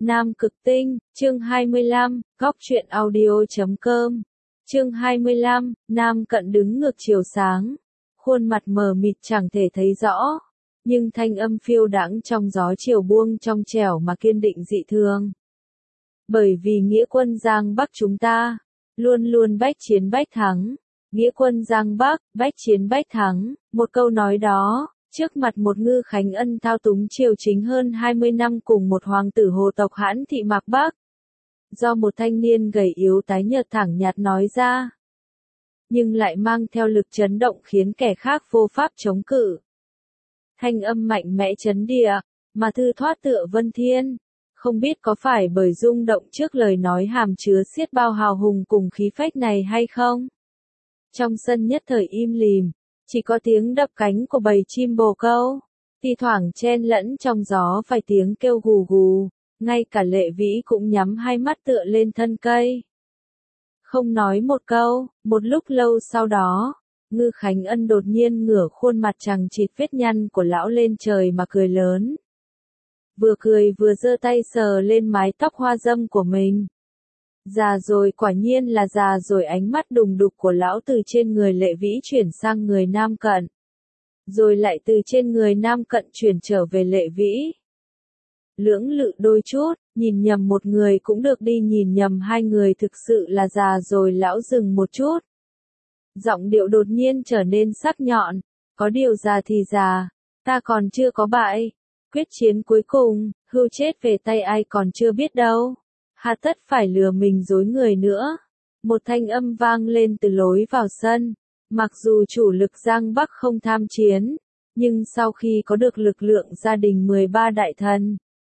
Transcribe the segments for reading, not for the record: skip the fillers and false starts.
Nam Cực Tinh, chương 25, góc truyện audio.com. Chương 25, Nam Cận đứng ngược chiều sáng, khuôn mặt mờ mịt chẳng thể thấy rõ, nhưng thanh âm phiêu đãng trong gió chiều buông trong trẻo mà kiên định dị thường. Bởi vì nghĩa quân Giang Bắc chúng ta, luôn luôn bách chiến bách thắng, nghĩa quân Giang Bắc, bách chiến bách thắng, một câu nói đó, trước mặt một Ngư Khánh Ân thao túng triều chính hơn 20 năm cùng một hoàng tử hồ tộc Hãn Thị Mạc Bắc. Do một thanh niên gầy yếu tái nhợt thẳng nhạt nói ra, nhưng lại mang theo lực chấn động khiến kẻ khác vô pháp chống cự. Thanh âm mạnh mẽ chấn địa, mà thư thoát tựa vân thiên. Không biết có phải bởi rung động trước lời nói hàm chứa xiết bao hào hùng cùng khí phách này hay không? Trong sân nhất thời im lìm, chỉ có tiếng đập cánh của bầy chim bồ câu, thi thoảng chen lẫn trong gió vài tiếng kêu gù gù, ngay cả Lệ Vĩ cũng nhắm hai mắt tựa lên thân cây. Không nói một câu, một lúc lâu sau đó, Ngư Khánh Ân đột nhiên ngửa khuôn mặt chằng chịt vết nhăn của lão lên trời mà cười lớn. Vừa cười vừa giơ tay sờ lên mái tóc hoa dâm của mình. Già rồi, quả nhiên là già rồi. Ánh mắt đùng đục của lão từ trên người Lệ Vĩ chuyển sang người Nam Cận, rồi lại từ trên người Nam Cận chuyển trở về Lệ Vĩ. Lưỡng lự đôi chút, nhìn nhầm một người cũng được đi, nhìn nhầm hai người thực sự là già rồi. Lão dừng một chút, giọng điệu đột nhiên trở nên sắc nhọn. Có điều già thì già, ta còn chưa có bại. Quyết chiến cuối cùng, hưu chết về tay ai còn chưa biết đâu. Hà tất phải lừa mình dối người nữa. Một thanh âm vang lên từ lối vào sân. Mặc dù chủ lực Giang Bắc không tham chiến, nhưng sau khi có được lực lượng gia đình 13 đại thần,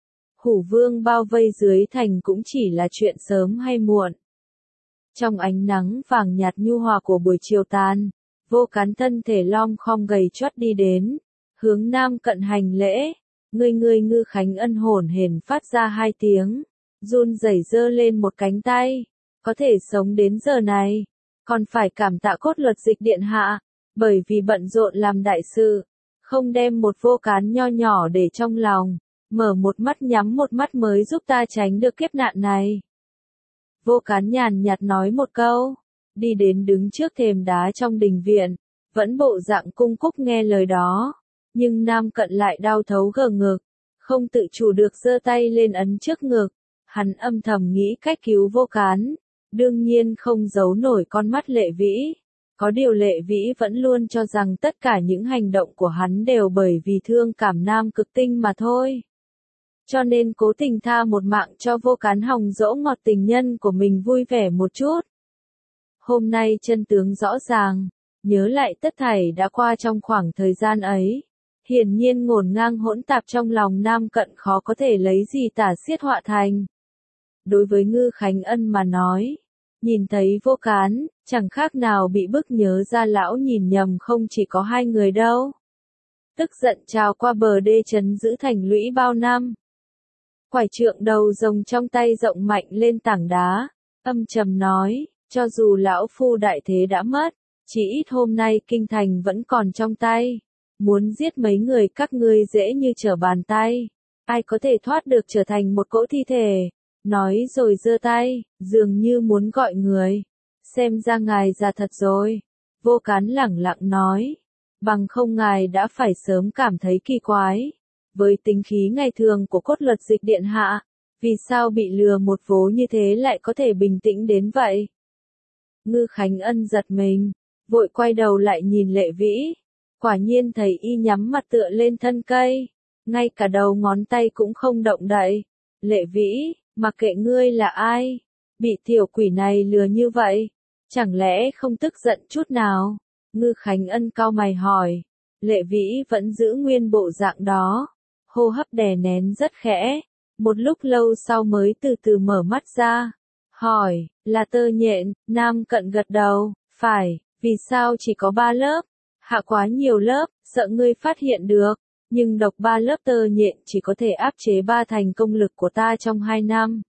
Hủ Vương bao vây dưới thành cũng chỉ là chuyện sớm hay muộn. Trong ánh nắng vàng nhạt nhu hòa của buổi chiều tàn, Vô Cán thân thể lom khom gầy choắt đi đến, hướng Nam Cận hành lễ. Ngươi Ngư Khánh Ân hổn hển phát ra hai tiếng, run rẩy giơ lên một cánh tay. Có thể sống đến giờ này, còn phải cảm tạ Cốt Luật Dịch điện hạ, bởi vì bận rộn làm đại sự, không đem một Vô Cán nho nhỏ để trong lòng, mở một mắt nhắm một mắt mới giúp ta tránh được kiếp nạn này. Vô Cán nhàn nhạt nói một câu, đi đến đứng trước thềm đá trong đình viện, vẫn bộ dạng cung cúc nghe lời đó. Nhưng Nam Cận lại đau thấu gờ ngực, không tự chủ được giơ tay lên ấn trước ngực. Hắn âm thầm nghĩ cách cứu Vô Cán, đương nhiên không giấu nổi con mắt Lệ Vĩ. Có điều Lệ Vĩ vẫn luôn cho rằng tất cả những hành động của hắn đều bởi vì thương cảm Nam Cực Tinh mà thôi. Cho nên cố tình tha một mạng cho Vô Cán hòng dỗ ngọt tình nhân của mình vui vẻ một chút. Hôm nay chân tướng rõ ràng, nhớ lại tất thảy đã qua trong khoảng thời gian ấy. Hiển nhiên ngổn ngang hỗn tạp trong lòng Nam Cận khó có thể lấy gì tả xiết họa thành. Đối với Ngư Khánh Ân mà nói, nhìn thấy Vô Cán, chẳng khác nào bị bức nhớ ra lão nhìn nhầm không chỉ có hai người đâu. Tức giận trào qua bờ đê trấn giữ thành lũy bao năm. Quải trượng đầu rồng trong tay rộng mạnh lên tảng đá, âm trầm nói, cho dù lão phu đại thế đã mất, chỉ ít hôm nay kinh thành vẫn còn trong tay. Muốn giết mấy người các ngươi dễ như trở bàn tay, ai có thể thoát được trở thành một cỗ thi thể. Nói rồi giơ tay, dường như muốn gọi người. Xem ra ngài già thật rồi. Vô Cán lẳng lặng nói, bằng không ngài đã phải sớm cảm thấy kỳ quái. Với tính khí ngày thường của Cốt Luật Dịch điện hạ, vì sao bị lừa một vố như thế lại có thể bình tĩnh đến vậy? Ngư Khánh Ân giật mình, vội quay đầu lại nhìn Lệ Vĩ. Quả nhiên thấy y nhắm mặt tựa lên thân cây, ngay cả đầu ngón tay cũng không động đậy. Lệ Vĩ, mặc kệ ngươi là ai, bị tiểu quỷ này lừa như vậy, chẳng lẽ không tức giận chút nào? Ngư Khánh Ân cau mày hỏi. Lệ Vĩ vẫn giữ nguyên bộ dạng đó, hô hấp đè nén rất khẽ, một lúc lâu sau mới từ từ mở mắt ra, hỏi, là tơ nhện? Nam Cận gật đầu, phải. Vì sao chỉ có 3 lớp? Hạ quá nhiều lớp, sợ ngươi phát hiện được, nhưng độc 3 lớp tơ nhện chỉ có thể áp chế 3 thành công lực của ta trong 2 năm.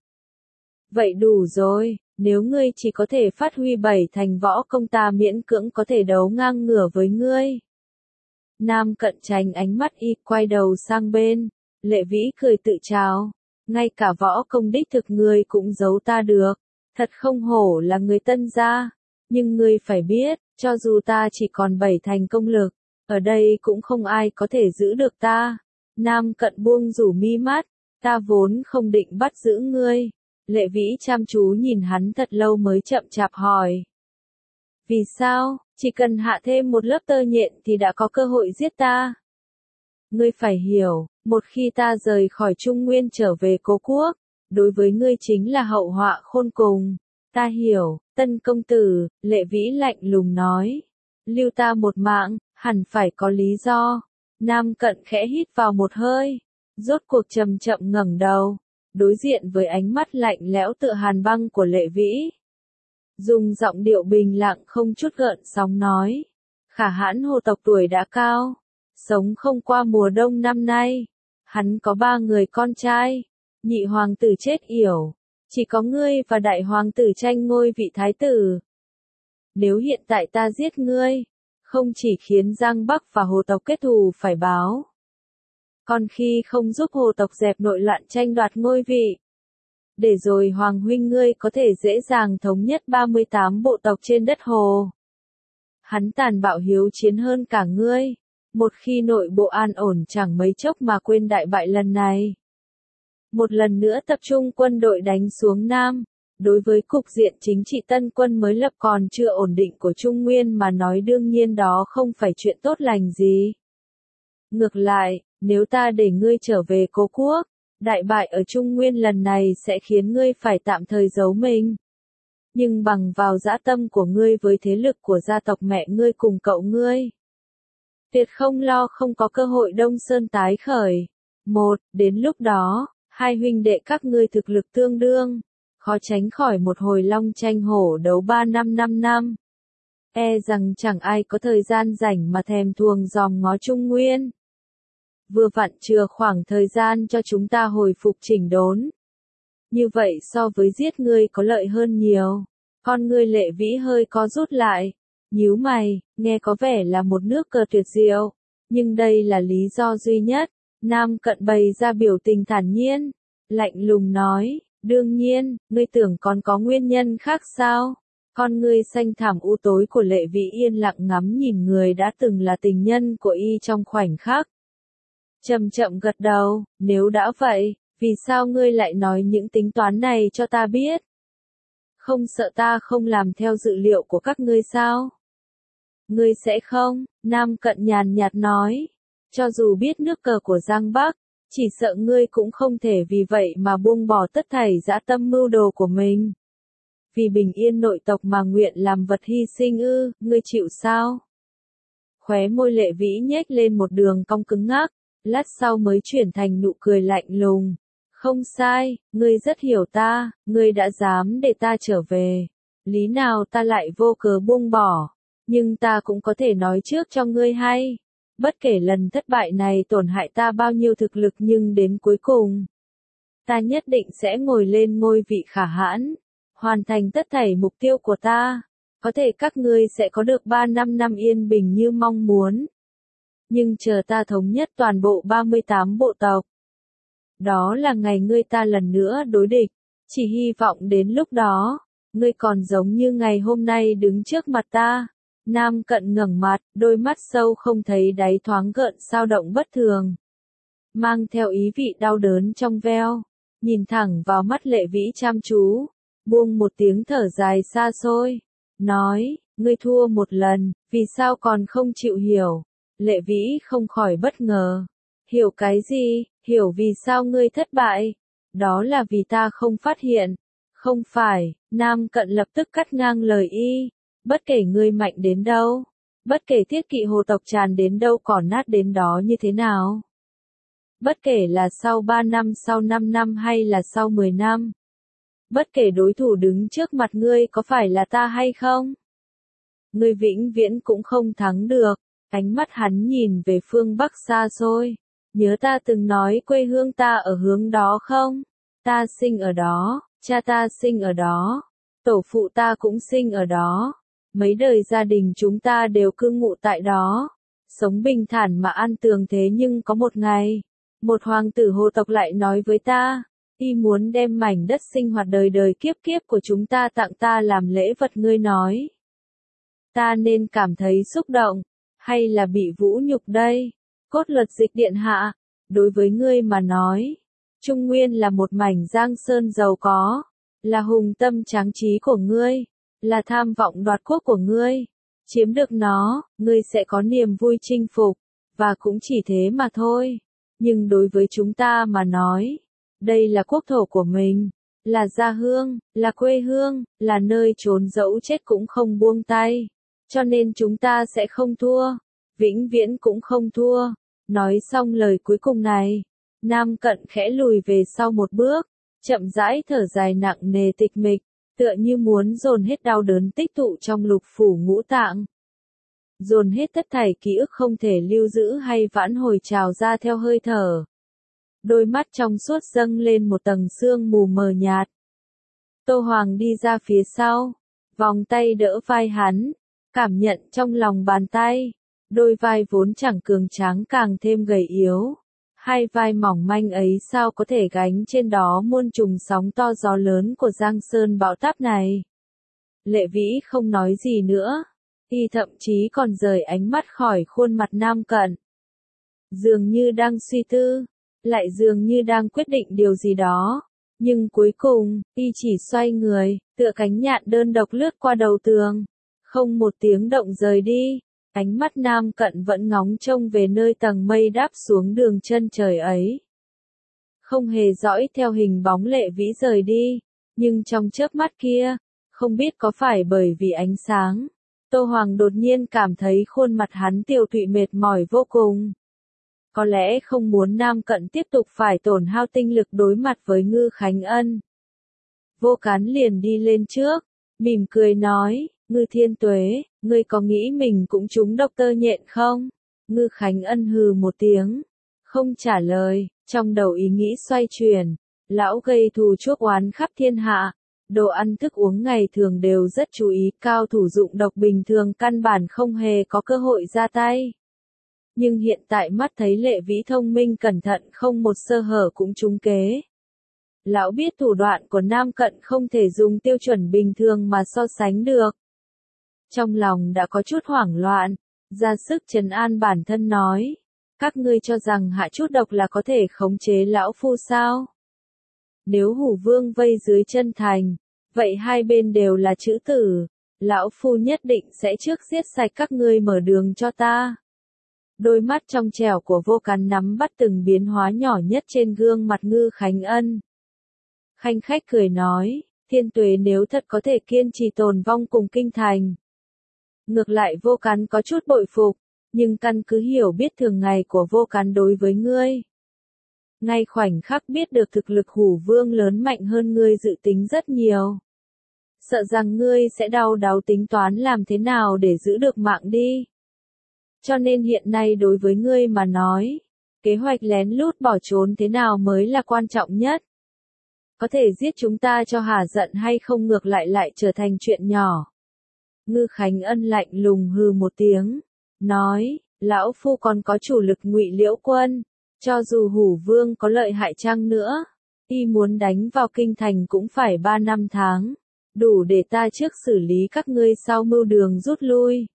Vậy đủ rồi, nếu ngươi chỉ có thể phát huy 7 thành võ công ta miễn cưỡng có thể đấu ngang ngửa với ngươi. Nam Cận tránh ánh mắt y, quay đầu sang bên, Lệ Vĩ cười tự trào. ngay cả võ công đích thực ngươi cũng giấu ta được, thật không hổ là người Tân gia, nhưng ngươi phải biết, cho dù ta chỉ còn 7 thành công lực, ở đây cũng không ai có thể giữ được ta. Nam Cận buông rủ mi mắt, ta vốn không định bắt giữ ngươi. Lệ Vĩ chăm chú nhìn hắn thật lâu mới chậm chạp hỏi. Vì sao, chỉ cần hạ thêm một lớp tơ nhện thì đã có cơ hội giết ta? Ngươi phải hiểu, một khi ta rời khỏi Trung Nguyên trở về Cố Quốc, đối với ngươi chính là hậu họa khôn cùng. Ta hiểu, Tân công tử, Lệ Vĩ lạnh lùng nói. Lưu ta một mạng, hẳn phải có lý do. Nam Cận khẽ hít vào một hơi, rốt cuộc chậm chậm ngẩng đầu, đối diện với ánh mắt lạnh lẽo tựa hàn băng của Lệ Vĩ. Dùng giọng điệu bình lặng không chút gợn sóng nói. Khả Hãn hồ tộc tuổi đã cao, sống không qua mùa đông năm nay. Hắn có 3 người con trai, nhị hoàng tử chết yểu, chỉ có ngươi và đại hoàng tử tranh ngôi vị thái tử. Nếu hiện tại ta giết ngươi, không chỉ khiến Giang Bắc và hồ tộc kết thù phải báo, còn khi không giúp hồ tộc dẹp nội loạn tranh đoạt ngôi vị, để rồi hoàng huynh ngươi có thể dễ dàng thống nhất 38 bộ tộc trên đất hồ. Hắn tàn bạo hiếu chiến hơn cả ngươi, một khi nội bộ an ổn chẳng mấy chốc mà quên đại bại lần này. Một lần nữa tập trung quân đội đánh xuống Nam, đối với cục diện chính trị tân quân mới lập còn chưa ổn định của Trung Nguyên mà nói đương nhiên đó không phải chuyện tốt lành gì. Ngược lại, nếu ta để ngươi trở về Cố Quốc, đại bại ở Trung Nguyên lần này sẽ khiến ngươi phải tạm thời giấu mình. Nhưng bằng vào dã tâm của ngươi với thế lực của gia tộc mẹ ngươi cùng cậu ngươi, tuyệt không lo không có cơ hội Đông Sơn tái khởi. Đến lúc đó, hai huynh đệ các ngươi thực lực tương đương, khó tránh khỏi một hồi long tranh hổ đấu 3 năm 5 năm. E rằng chẳng ai có thời gian rảnh mà thèm thuồng dòm ngó Trung Nguyên. Vừa vặn chừa khoảng thời gian cho chúng ta hồi phục chỉnh đốn. Như vậy so với giết ngươi có lợi hơn nhiều. Con ngươi Lệ Vĩ hơi co rút lại, nhíu mày, nghe có vẻ là một nước cờ tuyệt diệu, nhưng đây là lý do duy nhất. Nam Cận bày ra biểu tình thản nhiên, lạnh lùng nói, đương nhiên, ngươi tưởng còn có nguyên nhân khác sao? Con ngươi xanh thẳm u tối của Lệ Vĩ yên lặng ngắm nhìn người đã từng là tình nhân của y trong khoảnh khắc. Chậm chậm gật đầu, nếu đã vậy, vì sao ngươi lại nói những tính toán này cho ta biết? Không sợ ta không làm theo dự liệu của các ngươi sao? Ngươi sẽ không, Nam Cận nhàn nhạt nói. Cho dù biết nước cờ của Giang Bắc, chỉ sợ ngươi cũng không thể vì vậy mà buông bỏ tất thảy dã tâm mưu đồ của mình. Vì bình yên nội tộc mà nguyện làm vật hy sinh ư, ngươi chịu sao? Khóe môi Lệ Vĩ nhếch lên một đường cong cứng ngắc, lát sau mới chuyển thành nụ cười lạnh lùng. Không sai, ngươi rất hiểu ta, ngươi đã dám để ta trở về. Lý nào ta lại vô cớ buông bỏ, nhưng ta cũng có thể nói trước cho ngươi hay. Bất kể lần thất bại này tổn hại ta bao nhiêu thực lực nhưng đến cuối cùng, ta nhất định sẽ ngồi lên ngôi vị Khả Hãn, hoàn thành tất thảy mục tiêu của ta. Có thể các ngươi sẽ có được 3-5 năm yên bình như mong muốn. Nhưng chờ ta thống nhất toàn bộ 38 bộ tộc. Đó là ngày ngươi ta lần nữa đối địch. Chỉ hy vọng đến lúc đó, ngươi còn giống như ngày hôm nay đứng trước mặt ta. Nam Cận ngẩng mặt, đôi mắt sâu không thấy đáy thoáng gợn sao động bất thường. Mang theo ý vị đau đớn trong veo, nhìn thẳng vào mắt Lệ Vĩ chăm chú, buông một tiếng thở dài xa xôi, nói, ngươi thua một lần, vì sao còn không chịu hiểu? Lệ Vĩ không khỏi bất ngờ. Hiểu cái gì? Hiểu vì sao ngươi thất bại? Đó là vì ta không phát hiện. Không phải, Nam Cận lập tức cắt ngang lời y. Bất kể ngươi mạnh đến đâu, bất kể thiết kỵ hồ tộc tràn đến đâu còn nát đến đó như thế nào. Bất kể là sau 3 năm, sau 5 năm hay là sau 10 năm. Bất kể đối thủ đứng trước mặt ngươi có phải là ta hay không. Ngươi vĩnh viễn cũng không thắng được. Ánh mắt hắn nhìn về phương Bắc xa xôi. Nhớ ta từng nói quê hương ta ở hướng đó không? Ta sinh ở đó, cha ta sinh ở đó, tổ phụ ta cũng sinh ở đó. Mấy đời gia đình chúng ta đều cư ngụ tại đó. Sống bình thản mà an tường thế nhưng có một ngày, một hoàng tử hồ tộc lại nói với ta, Y muốn đem mảnh đất sinh hoạt đời đời kiếp kiếp của chúng ta tặng ta làm lễ vật, ngươi nói. Ta nên cảm thấy xúc động, hay là bị vũ nhục đây? Cốt luật dịch điện hạ, đối với ngươi mà nói, Trung Nguyên là một mảnh giang sơn giàu có, là hùng tâm tráng trí của ngươi, là tham vọng đoạt quốc của ngươi. Chiếm được nó, ngươi sẽ có niềm vui chinh phục, và cũng chỉ thế mà thôi. Nhưng đối với chúng ta mà nói, đây là quốc thổ của mình, là gia hương, là quê hương, là nơi trốn dẫu chết cũng không buông tay. Cho nên chúng ta sẽ không thua, vĩnh viễn cũng không thua. Nói xong lời cuối cùng này, Nam Cận khẽ lùi về sau một bước, chậm rãi thở dài nặng nề tịch mịch, tựa như muốn dồn hết đau đớn tích tụ trong lục phủ ngũ tạng. Dồn hết tất thảy ký ức không thể lưu giữ hay vãn hồi trào ra theo hơi thở. Đôi mắt trong suốt dâng lên một tầng sương mù mờ nhạt. Tô Hoàng đi ra phía sau, vòng tay đỡ vai hắn, cảm nhận trong lòng bàn tay, đôi vai vốn chẳng cường tráng càng thêm gầy yếu. Hai vai mỏng manh ấy sao có thể gánh trên đó muôn trùng sóng to gió lớn của Giang Sơn bão táp này. Lệ Vĩ không nói gì nữa, y thậm chí còn rời ánh mắt khỏi khuôn mặt Nam Cận. Dường như đang suy tư, lại dường như đang quyết định điều gì đó, nhưng cuối cùng, y chỉ xoay người, tựa cánh nhạn đơn độc lướt qua đầu tường, không một tiếng động rời đi. Ánh mắt Nam Cận vẫn ngóng trông về nơi tầng mây đáp xuống đường chân trời ấy. Không hề dõi theo hình bóng Lệ Vĩ rời đi, nhưng trong chớp mắt kia, không biết có phải bởi vì ánh sáng, Tô Hoàng đột nhiên cảm thấy khuôn mặt hắn tiều tụy mệt mỏi vô cùng. Có lẽ không muốn Nam Cận tiếp tục phải tổn hao tinh lực đối mặt với Ngư Khánh Ân. Vô Cán liền đi lên trước, mỉm cười nói, Ngư Thiên Tuế, ngươi có nghĩ mình cũng trúng độc tơ nhện không? Ngư Khánh Ân hừ một tiếng, không trả lời, trong đầu ý nghĩ xoay chuyển, lão gây thù chuốc oán khắp thiên hạ, đồ ăn thức uống ngày thường đều rất chú ý, cao thủ dụng độc bình thường căn bản không hề có cơ hội ra tay. Nhưng hiện tại mắt thấy Lệ Vĩ thông minh cẩn thận không một sơ hở cũng trúng kế. Lão biết thủ đoạn của Nam Cận không thể dùng tiêu chuẩn bình thường mà so sánh được. Trong lòng đã có chút hoảng loạn, ra sức trấn an bản thân nói, các ngươi cho rằng hạ chút độc là có thể khống chế lão phu sao? Nếu Hủ Vương vây dưới chân thành, vậy hai bên đều là chữ tử, lão phu nhất định sẽ trước giết sạch các ngươi mở đường cho ta. Đôi mắt trong trẻo của Vô Cán nắm bắt từng biến hóa nhỏ nhất trên gương mặt Ngư Khánh Ân. Khanh khách cười nói, Thiên Tuế nếu thật có thể kiên trì tồn vong cùng kinh thành. Ngược lại Vô Cán có chút bội phục, nhưng căn cứ hiểu biết thường ngày của Vô Cán đối với ngươi. Ngay khoảnh khắc biết được thực lực Hủ Vương lớn mạnh hơn ngươi dự tính rất nhiều. Sợ rằng ngươi sẽ đau đáu tính toán làm thế nào để giữ được mạng đi. Cho nên hiện nay đối với ngươi mà nói, kế hoạch lén lút bỏ trốn thế nào mới là quan trọng nhất. Có thể giết chúng ta cho hả giận hay không ngược lại trở thành chuyện nhỏ. Ngư Khánh Ân lạnh lùng hừ một tiếng, nói, lão phu còn có chủ lực Ngụy Liễu Quân, cho dù Hủ Vương có lợi hại chăng nữa, y muốn đánh vào kinh thành cũng phải 3 năm tháng, đủ để ta trước xử lý các ngươi sau mưu đường rút lui.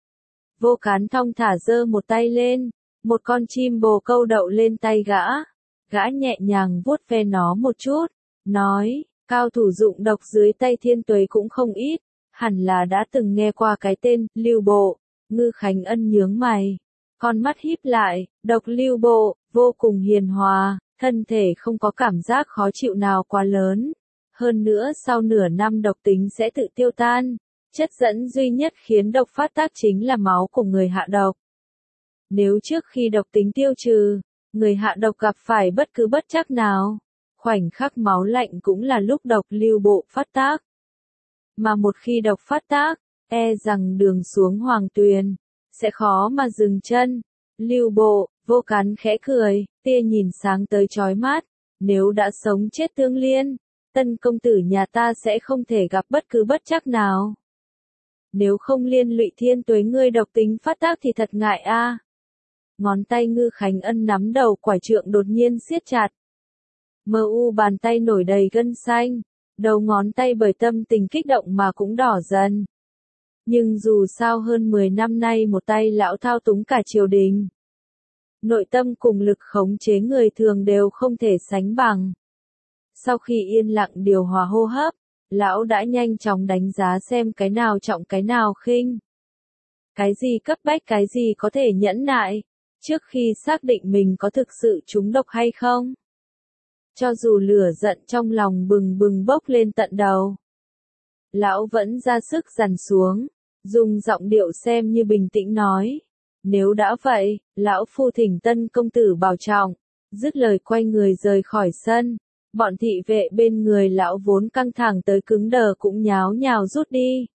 Vô Cán thong thả giơ một tay lên, một con chim bồ câu đậu lên tay gã. Gã nhẹ nhàng vuốt ve nó một chút, nói, cao thủ dụng độc dưới tay Thiên Tuế cũng không ít, hẳn là đã từng nghe qua cái tên, Lưu Bộ. Ngư Khánh Ân nhướng mày, con mắt híp lại, độc Lưu Bộ, vô cùng hiền hòa, thân thể không có cảm giác khó chịu nào quá lớn. Hơn nữa sau nửa năm độc tính sẽ tự tiêu tan. Chất dẫn duy nhất khiến độc phát tác chính là máu của người hạ độc. Nếu trước khi độc tính tiêu trừ, người hạ độc gặp phải bất cứ bất trắc nào, khoảnh khắc máu lạnh cũng là lúc độc Lưu Bộ phát tác. Mà một khi độc phát tác, e rằng đường xuống Hoàng Tuyền sẽ khó mà dừng chân. Lưu Bộ, Vô Cán khẽ cười, tia nhìn sáng tới chói mắt, nếu đã sống chết tương liên, Tân công tử nhà ta sẽ không thể gặp bất cứ bất trắc nào. Nếu không liên lụy Thiên Tuế ngươi độc tính phát tác thì thật ngại a. Ngón tay Ngư Khánh Ân nắm đầu quải trượng đột nhiên siết chặt. Bàn tay nổi đầy gân xanh, đầu ngón tay bởi tâm tình kích động mà cũng đỏ dần. Nhưng dù sao hơn 10 năm nay một tay lão thao túng cả triều đình. Nội tâm cùng lực khống chế người thường đều không thể sánh bằng. Sau khi yên lặng điều hòa hô hấp, lão đã nhanh chóng đánh giá xem cái nào trọng cái nào khinh. Cái gì cấp bách cái gì có thể nhẫn nại, trước khi xác định mình có thực sự trúng độc hay không. Cho dù lửa giận trong lòng bừng bừng bốc lên tận đầu, lão vẫn ra sức dằn xuống, dùng giọng điệu xem như bình tĩnh nói. Nếu đã vậy, lão phu thỉnh Tân công tử bảo trọng, dứt lời quay người rời khỏi sân. Bọn thị vệ bên người lão vốn căng thẳng tới cứng đờ cũng nháo nhào rút đi.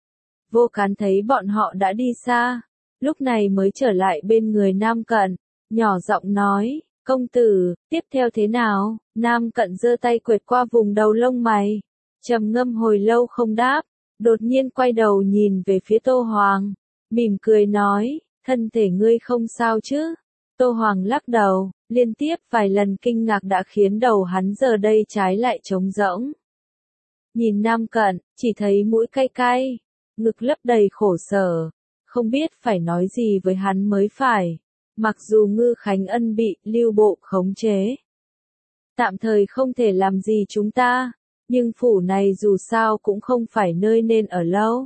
Vô Cán thấy bọn họ đã đi xa, lúc này mới trở lại bên người Nam Cận, nhỏ giọng nói, công tử, tiếp theo thế nào? Nam Cận giơ tay quệt qua vùng đầu lông mày, trầm ngâm hồi lâu không đáp, đột nhiên quay đầu nhìn về phía Tô Hoàng, mỉm cười nói, thân thể ngươi không sao chứ? Tô Hoàng lắc đầu, liên tiếp vài lần kinh ngạc đã khiến đầu hắn giờ đây trái lại trống rỗng. Nhìn Nam Cận, chỉ thấy mũi cay cay, ngực lấp đầy khổ sở, không biết phải nói gì với hắn mới phải. Mặc dù Ngư Khánh Ân bị Lưu Bộ khống chế, tạm thời không thể làm gì chúng ta, nhưng phủ này dù sao cũng không phải nơi nên ở lâu.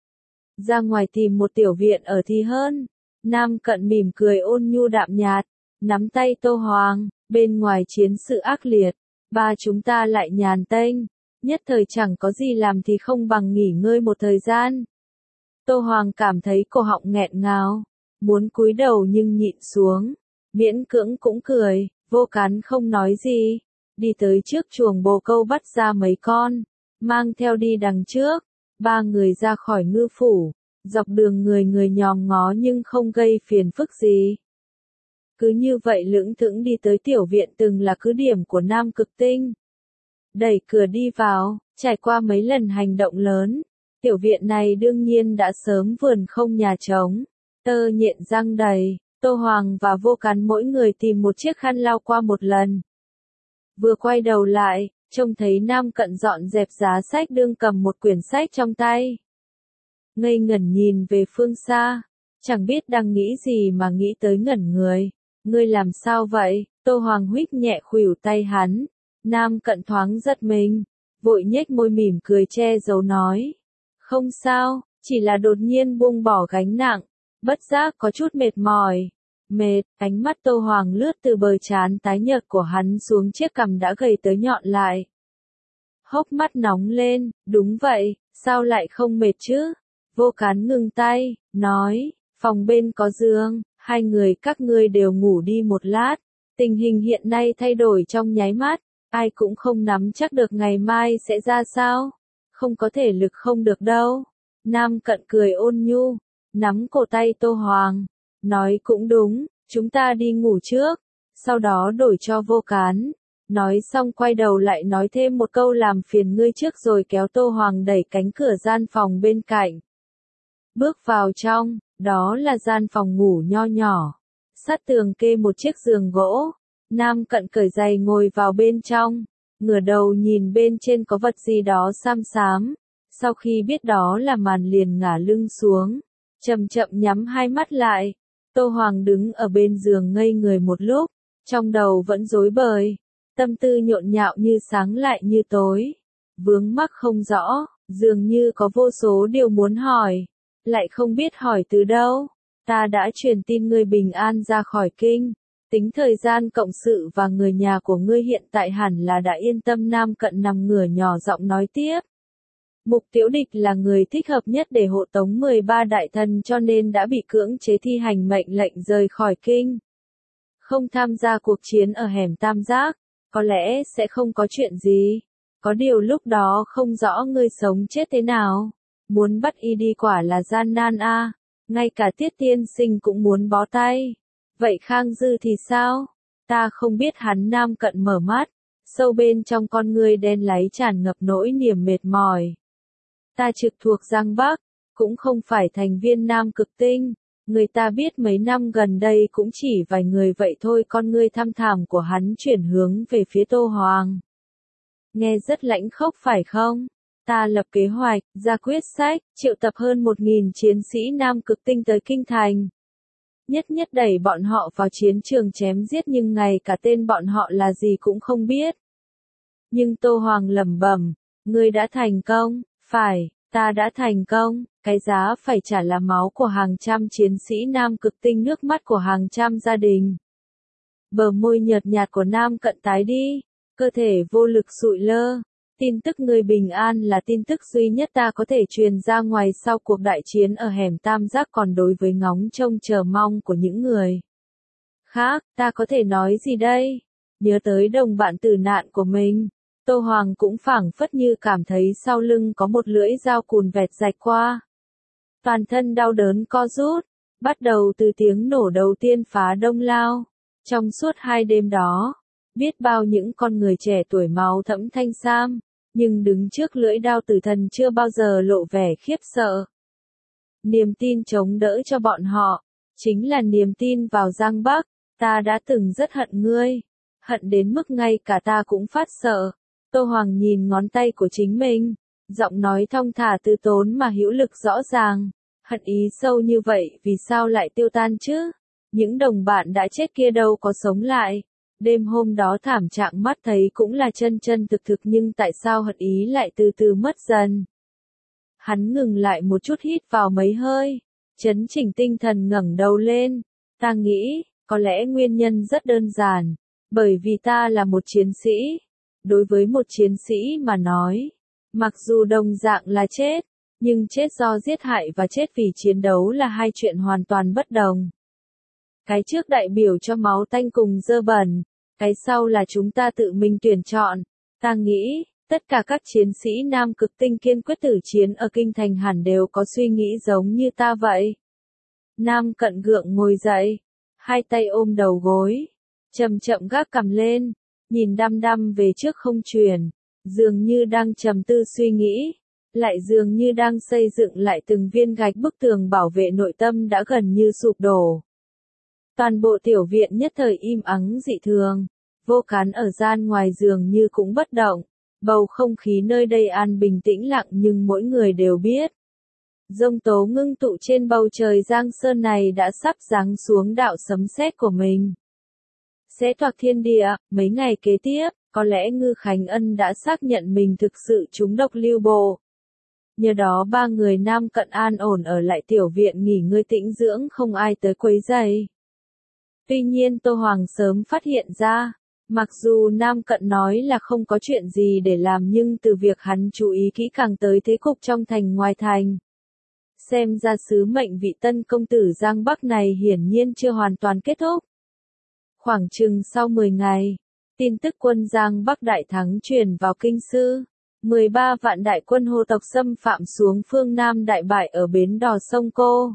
Ra ngoài tìm một tiểu viện ở thì hơn. Nam Cận mỉm cười ôn nhu đạm nhạt, nắm tay Tô Hoàng, bên ngoài chiến sự ác liệt, ba chúng ta lại nhàn tênh, nhất thời chẳng có gì làm thì không bằng nghỉ ngơi một thời gian. Tô Hoàng cảm thấy cổ họng nghẹn ngào, muốn cúi đầu nhưng nhịn xuống, miễn cưỡng cũng cười. Vô Cán không nói gì, đi tới trước chuồng bồ câu bắt ra mấy con, mang theo đi đằng trước. Ba người ra khỏi ngư phủ, dọc đường người người nhòm ngó nhưng không gây phiền phức gì. Cứ như vậy lững thững đi tới tiểu viện từng là cứ điểm của Nam Cực Tinh. Đẩy cửa đi vào, trải qua mấy lần hành động lớn, tiểu viện này đương nhiên đã sớm vườn không nhà trống, tơ nhện răng đầy. Tô Hoàng và Vô Cán mỗi người tìm một chiếc khăn lau qua một lần. Vừa quay đầu lại, trông thấy Nam Cận dọn dẹp giá sách đương cầm một quyển sách trong tay. Ngây ngẩn nhìn về phương xa, chẳng biết đang nghĩ gì mà nghĩ tới ngẩn người. Ngươi làm sao vậy? Tô Hoàng huých nhẹ khuỷu tay hắn. Nam Cận thoáng giật mình, vội nhếch môi mỉm cười che giấu nói. Không sao, chỉ là đột nhiên buông bỏ gánh nặng, bất giác có chút mệt mỏi. Mệt, ánh mắt Tô Hoàng lướt từ bờ trán tái nhợt của hắn xuống chiếc cằm đã gầy tới nhọn lại. Hốc mắt nóng lên, đúng vậy, sao lại không mệt chứ? Vô Cán ngừng tay, nói, phòng bên có giường, hai người các ngươi đều ngủ đi một lát. Tình hình hiện nay thay đổi trong nháy mắt, ai cũng không nắm chắc được ngày mai sẽ ra sao. Không có thể lực không được đâu. Nam Cận cười ôn nhu, nắm cổ tay Tô Hoàng, nói cũng đúng, chúng ta đi ngủ trước, sau đó đổi cho Vô Cán. Nói xong quay đầu lại nói thêm một câu làm phiền ngươi trước rồi kéo Tô Hoàng đẩy cánh cửa gian phòng bên cạnh. Bước vào trong, đó là gian phòng ngủ nho nhỏ. Sát tường kê một chiếc giường gỗ. Nam Cận cởi giày ngồi vào bên trong, ngửa đầu nhìn bên trên có vật gì đó xám xám. Sau khi biết đó là màn liền ngả lưng xuống, chậm chậm nhắm hai mắt lại. Tô Hoàng đứng ở bên giường ngây người một lúc, trong đầu vẫn rối bời, tâm tư nhộn nhạo như sáng lại như tối, vướng mắc không rõ, dường như có vô số điều muốn hỏi, lại không biết hỏi từ đâu. Ta đã truyền tin ngươi bình an ra khỏi kinh, tính thời gian cộng sự và người nhà của ngươi hiện tại hẳn là đã yên tâm. Nam Cận nằm ngửa nhỏ giọng nói tiếp. Mục Tiểu Địch là người thích hợp nhất để hộ tống 13 đại thần cho nên đã bị cưỡng chế thi hành mệnh lệnh rời khỏi kinh. Không tham gia cuộc chiến ở hẻm Tam Giác, có lẽ sẽ không có chuyện gì. Có điều lúc đó không rõ ngươi sống chết thế nào. Muốn bắt y đi quả là gian nan a. Ngay cả Tiết Tiên Sinh cũng muốn bó tay. Vậy Khang Dư thì sao? Ta không biết. Hắn. Nam Cận mở mắt, sâu bên trong con ngươi đen láy tràn ngập nỗi niềm mệt mỏi. Ta trực thuộc Giang Bắc, cũng không phải thành viên Nam Cực Tinh. Người ta biết mấy năm gần đây cũng chỉ vài người vậy thôi, con ngươi thăm thẳm của hắn chuyển hướng về phía Tô Hoàng. Nghe rất lãnh khốc phải không? Ta lập kế hoạch, ra quyết sách, triệu tập hơn 1.000 chiến sĩ Nam Cực Tinh tới Kinh Thành. Nhất nhất đẩy bọn họ vào chiến trường chém giết, nhưng ngay cả tên bọn họ là gì cũng không biết. Nhưng Tô Hoàng lẩm bẩm, ngươi đã thành công, phải, ta đã thành công, cái giá phải trả là máu của hàng trăm chiến sĩ Nam Cực Tinh, nước mắt của hàng trăm gia đình. Bờ môi nhợt nhạt của Nam Cận tái đi, cơ thể vô lực sụi lơ. Tin tức ngươi bình an là tin tức duy nhất ta có thể truyền ra ngoài sau cuộc đại chiến ở hẻm Tam Giác, còn đối với ngóng trông chờ mong của những người khác, ta có thể nói gì đây? Nhớ tới đồng bạn tử nạn của mình, Tô Hoàng cũng phảng phất như cảm thấy sau lưng có một lưỡi dao cùn vẹt rạch qua. Toàn thân đau đớn co rút, bắt đầu từ tiếng nổ đầu tiên phá Đông Lao. Trong suốt 2 đêm đó, biết bao những con người trẻ tuổi máu thẫm thanh sam, nhưng đứng trước lưỡi đao tử thần chưa bao giờ lộ vẻ khiếp sợ. Niềm tin chống đỡ cho bọn họ, chính là niềm tin vào Giang Bắc. Ta đã từng rất hận ngươi, hận đến mức ngay cả ta cũng phát sợ. Tô Hoàng nhìn ngón tay của chính mình, giọng nói thong thả từ tốn mà hữu lực rõ ràng. Hận ý sâu như vậy vì sao lại tiêu tan chứ? Những đồng bạn đã chết kia đâu có sống lại. Đêm hôm đó thảm trạng mắt thấy cũng là chân chân thực thực, nhưng tại sao hận ý lại từ từ mất dần? Hắn ngừng lại một chút, hít vào mấy hơi, chấn chỉnh tinh thần ngẩng đầu lên. Ta nghĩ, có lẽ nguyên nhân rất đơn giản, bởi vì ta là một chiến sĩ. Đối với một chiến sĩ mà nói, mặc dù đồng dạng là chết, nhưng chết do giết hại và chết vì chiến đấu là hai chuyện hoàn toàn bất đồng. Cái trước đại biểu cho máu tanh cùng dơ bẩn, cái sau là chúng ta tự mình tuyển chọn. Ta nghĩ, tất cả các chiến sĩ Nam Cực Tinh kiên quyết tử chiến ở Kinh Thành hẳn đều có suy nghĩ giống như ta vậy. Nam Cận gượng ngồi dậy, hai tay ôm đầu gối, chậm chậm gác cằm lên, nhìn đăm đăm về trước không chuyển, dường như đang trầm tư suy nghĩ, lại dường như đang xây dựng lại từng viên gạch bức tường bảo vệ nội tâm đã gần như sụp đổ. Toàn bộ tiểu viện nhất thời im ắng dị thường, Vô Cán ở gian ngoài giường như cũng bất động, bầu không khí nơi đây an bình tĩnh lặng, nhưng mỗi người đều biết. Giông tố ngưng tụ trên bầu trời Giang Sơn này đã sắp giáng xuống đạo sấm sét của mình. Sẽ toạc thiên địa, mấy ngày kế tiếp, có lẽ Ngư Khánh Ân đã xác nhận mình thực sự trúng độc lưu bộ. Nhờ đó 3 người Nam Cận an ổn ở lại tiểu viện nghỉ ngơi tĩnh dưỡng, không ai tới quấy rầy. Tuy nhiên Tô Hoàng sớm phát hiện ra, mặc dù Nam Cận nói là không có chuyện gì để làm, nhưng từ việc hắn chú ý kỹ càng tới thế cục trong thành ngoài thành, xem ra sứ mệnh vị tân công tử Giang Bắc này hiển nhiên chưa hoàn toàn kết thúc. Khoảng chừng sau 10 ngày, tin tức quân Giang Bắc đại thắng truyền vào kinh sư. 13 vạn đại quân Hồ tộc xâm phạm xuống phương Nam đại bại ở bến đò sông Cô.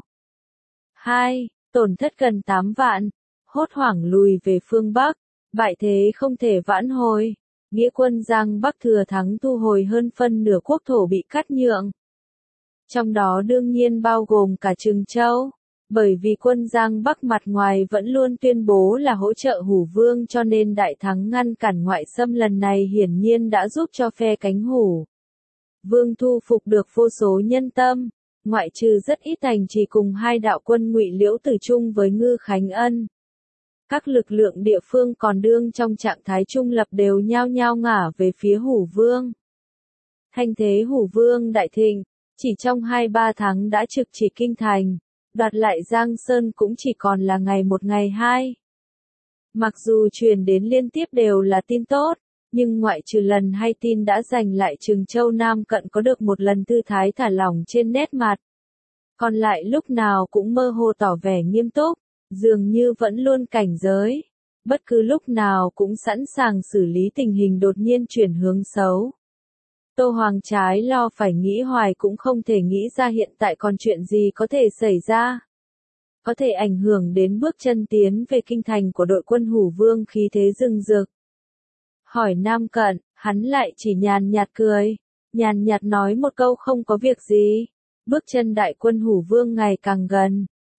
2. Tổn thất gần 8 vạn, hốt hoảng lùi về phương Bắc, bại thế không thể vãn hồi. Nghĩa quân Giang Bắc thừa thắng thu hồi hơn phân nửa quốc thổ bị cắt nhượng. Trong đó đương nhiên bao gồm cả Trừng Châu. Bởi vì quân Giang Bắc mặt ngoài vẫn luôn tuyên bố là hỗ trợ Hủ Vương, cho nên đại thắng ngăn cản ngoại xâm lần này hiển nhiên đã giúp cho phe cánh Hủ Vương thu phục được vô số nhân tâm, ngoại trừ rất ít thành trì cùng hai đạo quân Ngụy Liễu Tử chung với Ngư Khánh Ân. Các lực lượng địa phương còn đương trong trạng thái trung lập đều nhao nhao ngả về phía Hủ Vương. Thanh thế Hủ Vương đại thịnh, chỉ trong 2-3 tháng đã trực chỉ kinh thành. Đoạt lại Giang Sơn cũng chỉ còn là ngày một ngày hai. Mặc dù truyền đến liên tiếp đều là tin tốt, nhưng ngoại trừ lần hay tin đã giành lại Trừng Châu, Nam Cận có được một lần thư thái thả lỏng trên nét mặt. Còn lại lúc nào cũng mơ hồ tỏ vẻ nghiêm túc, dường như vẫn luôn cảnh giới. Bất cứ lúc nào cũng sẵn sàng xử lý tình hình đột nhiên chuyển hướng xấu. Tô Hoàng trái lo phải nghĩ hoài cũng không thể nghĩ ra hiện tại còn chuyện gì có thể xảy ra. Có thể ảnh hưởng đến bước chân tiến về kinh thành của đội quân Hủ Vương khí thế rừng rực. Hỏi Nam Cận, hắn lại chỉ nhàn nhạt cười, nhàn nhạt nói một câu không có việc gì. Bước chân đại quân Hủ Vương ngày càng gần.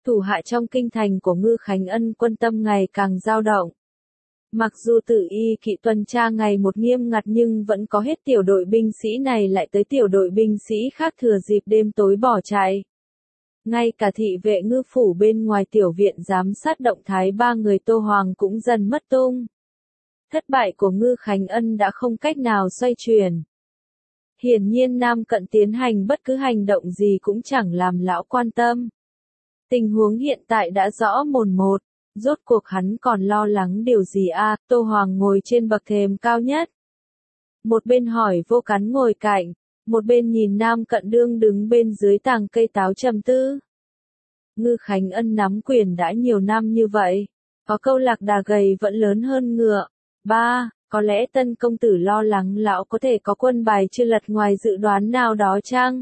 Thủ hạ trong kinh thành của Ngư Khánh Ân quân tâm ngày càng dao động. Mặc dù Tử Y kỵ tuần tra ngày một nghiêm ngặt nhưng vẫn có hết tiểu đội binh sĩ này lại tới tiểu đội binh sĩ khác thừa dịp đêm tối bỏ chạy. Ngay cả thị vệ ngư phủ bên ngoài tiểu viện giám sát động thái ba người Tô Hoàng cũng dần mất tung. Thất bại của Ngư Khánh Ân đã không cách nào xoay chuyển. Hiển nhiên Nam Cận tiến hành bất cứ hành động gì cũng chẳng làm lão quan tâm. Tình huống hiện tại đã rõ mồn một, rốt cuộc hắn còn lo lắng điều gì à? Tô Hoàng ngồi trên bậc thềm cao nhất. Một bên hỏi Vô Cắn ngồi cạnh, một bên nhìn Nam Cận Đương đứng bên dưới tàng cây táo trầm tư. Ngư Khánh Ân nắm quyền đã nhiều năm như vậy, có câu lạc đà gầy vẫn lớn hơn ngựa. Ba, có lẽ Tân công tử lo lắng lão có thể có quân bài chưa lật ngoài dự đoán nào đó chăng?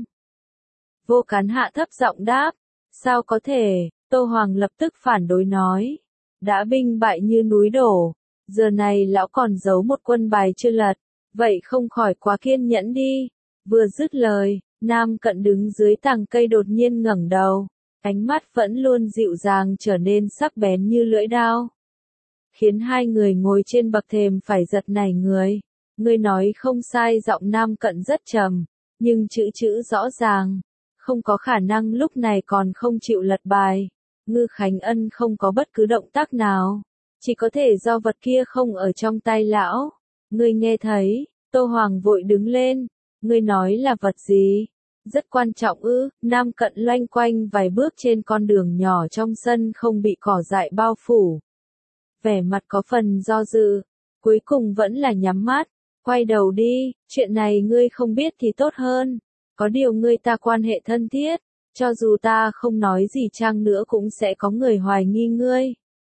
Vô Cắn hạ thấp giọng đáp, sao có thể? Tô Hoàng lập tức phản đối nói, đã binh bại như núi đổ, giờ này lão còn giấu một quân bài chưa lật, vậy không khỏi quá kiên nhẫn đi. Vừa dứt lời, Nam Cận đứng dưới tàng cây đột nhiên ngẩng đầu, ánh mắt vẫn luôn dịu dàng trở nên sắc bén như lưỡi dao, khiến hai người ngồi trên bậc thềm phải giật nảy người. Ngươi nói không sai, giọng Nam Cận rất trầm, nhưng chữ rõ ràng, không có khả năng lúc này còn không chịu lật bài. Ngư Khánh Ân không có bất cứ động tác nào, chỉ có thể do vật kia không ở trong tay lão. Ngươi nghe thấy? Tô Hoàng vội đứng lên, ngươi nói là vật gì? Rất quan trọng ư? Nam Cận loanh quanh vài bước trên con đường nhỏ trong sân không bị cỏ dại bao phủ. Vẻ mặt có phần do dự, cuối cùng vẫn là nhắm mắt, quay đầu đi, chuyện này ngươi không biết thì tốt hơn. Có điều ngươi ta quan hệ thân thiết, cho dù ta không nói gì chăng nữa cũng sẽ có người hoài nghi ngươi.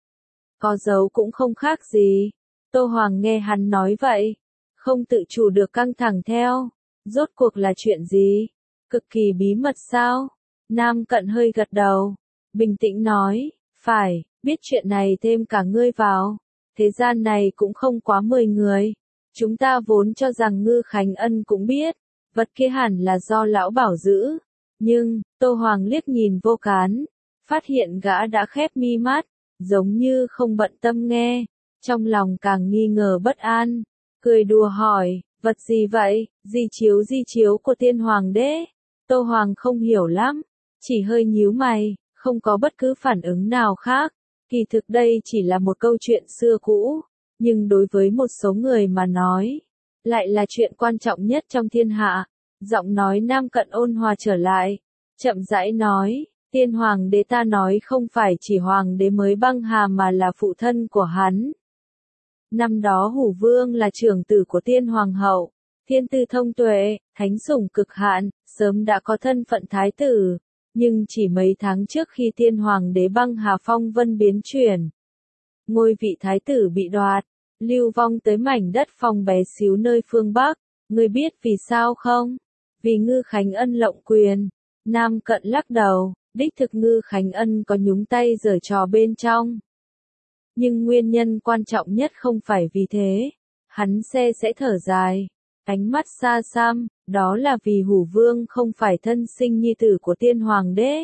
Có giấu cũng không khác gì. Tô Hoàng nghe hắn nói vậy, không tự chủ được căng thẳng theo. Rốt cuộc là chuyện gì? Cực kỳ bí mật sao? Nam Cận hơi gật đầu, bình tĩnh nói, phải, biết chuyện này thêm cả ngươi vào. Thế gian này cũng không quá 10 người. Chúng ta vốn cho rằng Ngư Khánh Ân cũng biết, vật kia hẳn là do lão bảo giữ. Nhưng, Tô Hoàng liếc nhìn Vô Cán, phát hiện gã đã khép mi mắt, giống như không bận tâm nghe, trong lòng càng nghi ngờ bất an, cười đùa hỏi, vật gì vậy? Di chiếu của Tiên Hoàng đế. Tô Hoàng không hiểu lắm, chỉ hơi nhíu mày, không có bất cứ phản ứng nào khác. Kỳ thực đây chỉ là một câu chuyện xưa cũ, nhưng đối với một số người mà nói, lại là chuyện quan trọng nhất trong thiên hạ. Giọng nói Nam Cận ôn hòa trở lại, chậm rãi nói, Tiên Hoàng đế ta nói không phải chỉ Hoàng đế mới băng hà mà là phụ thân của hắn. Năm đó Hủ Vương là trưởng tử của Tiên Hoàng hậu, thiên tư thông tuệ, thánh sủng cực hạn, sớm đã có thân phận thái tử, nhưng chỉ mấy tháng trước khi Tiên Hoàng đế băng hà phong vân biến chuyển, ngôi vị thái tử bị đoạt, lưu vong tới mảnh đất phong bé xíu nơi phương Bắc. Ngươi biết vì sao không? Vì Ngư Khánh Ân lộng quyền. Nam Cận lắc đầu, đích thực Ngư Khánh Ân có nhúng tay giở trò bên trong. Nhưng nguyên nhân quan trọng nhất không phải vì thế. Hắn sẽ thở dài, ánh mắt xa xăm, đó là vì Hủ Vương không phải thân sinh nhi tử của Tiên Hoàng đế.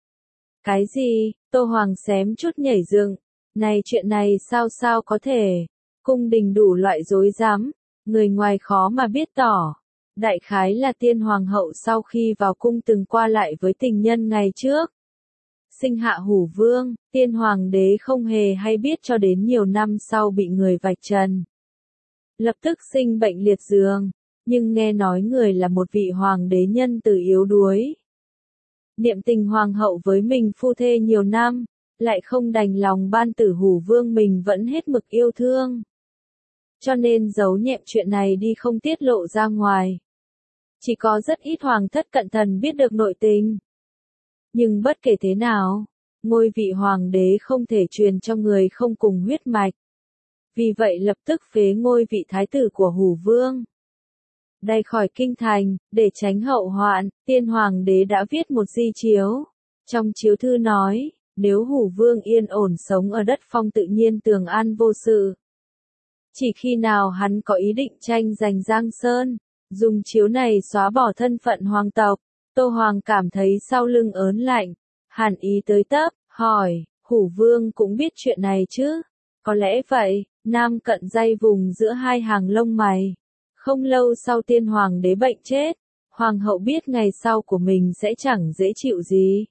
Cái gì? Tô Hoàng xém chút nhảy dựng. Này chuyện này sao có thể? Cung đình đủ loại rối rắm, người ngoài khó mà biết tỏ. Đại khái là Tiên Hoàng hậu sau khi vào cung từng qua lại với tình nhân ngày trước. Sinh hạ Hủ Vương, Tiên Hoàng đế không hề hay biết cho đến nhiều năm sau bị người vạch trần. Lập tức sinh bệnh liệt giường, nhưng nghe nói người là một vị hoàng đế nhân từ yếu đuối. Niệm tình hoàng hậu với mình phu thê nhiều năm, lại không đành lòng ban tử Hủ Vương mình vẫn hết mực yêu thương. Cho nên giấu nhẹm chuyện này đi không tiết lộ ra ngoài. Chỉ có rất ít hoàng thất cận thần biết được nội tình. Nhưng bất kể thế nào, ngôi vị hoàng đế không thể truyền cho người không cùng huyết mạch. Vì vậy lập tức phế ngôi vị thái tử của Hủ Vương. Đày khỏi kinh thành, để tránh hậu hoạn, Tiên Hoàng đế đã viết một di chiếu. Trong chiếu thư nói, nếu Hủ Vương yên ổn sống ở đất phong tự nhiên tường an vô sự. Chỉ khi nào hắn có ý định tranh giành Giang Sơn, dùng chiếu này xóa bỏ thân phận hoàng tộc. Tô Hoàng cảm thấy sau lưng ớn lạnh, hàn ý tới tấp, Hỏi, Hủ Vương cũng biết chuyện này chứ? Có lẽ vậy, Nam Cận day vùng giữa hai hàng lông mày. Không lâu sau tiên hoàng đế bệnh chết, hoàng hậu biết ngày sau của mình sẽ chẳng dễ chịu gì.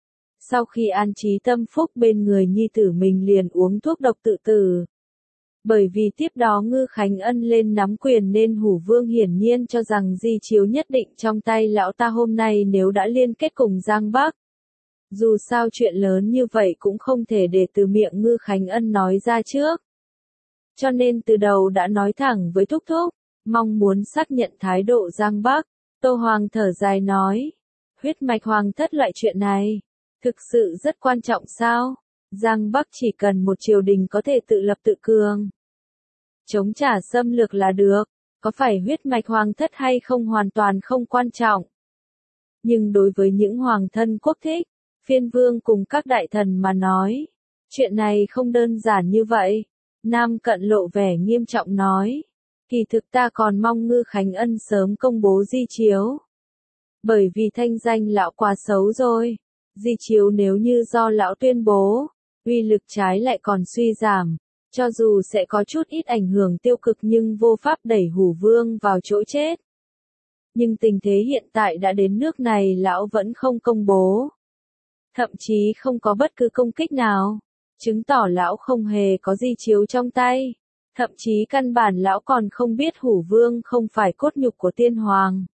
Sau khi an trí tâm phúc bên người nhi tử mình liền uống thuốc độc tự tử. Bởi vì tiếp đó Ngư Khánh Ân lên nắm quyền nên Hủ Vương hiển nhiên cho rằng di chiếu nhất định trong tay lão ta hôm nay nếu đã liên kết cùng Giang Bắc. Dù sao chuyện lớn như vậy cũng không thể để từ miệng Ngư Khánh Ân nói ra trước. Cho nên từ đầu đã nói thẳng với Thúc Thúc, mong muốn xác nhận thái độ Giang Bắc. Tô Hoàng thở dài nói, huyết mạch hoàng thất loại chuyện này, thực sự rất quan trọng sao? Giang Bắc chỉ cần một triều đình có thể tự lập tự cường, chống trả xâm lược là được, có phải huyết mạch hoàng thất hay không hoàn toàn không quan trọng. Nhưng đối với những hoàng thân quốc thích, phiên vương cùng các đại thần mà nói, chuyện này không đơn giản như vậy. Nam Cận lộ vẻ nghiêm trọng nói, kỳ thực ta còn mong Ngư Khánh Ân sớm công bố di chiếu. Bởi vì thanh danh lão quá xấu rồi, di chiếu nếu như do lão tuyên bố, uy lực trái lại còn suy giảm, cho dù sẽ có chút ít ảnh hưởng tiêu cực nhưng vô pháp đẩy Hủ Vương vào chỗ chết. Nhưng tình thế hiện tại đã đến nước này lão vẫn không công bố. Thậm chí không có bất cứ công kích nào, chứng tỏ lão không hề có di chiếu trong tay. Thậm chí căn bản lão còn không biết Hủ Vương không phải cốt nhục của tiên hoàng.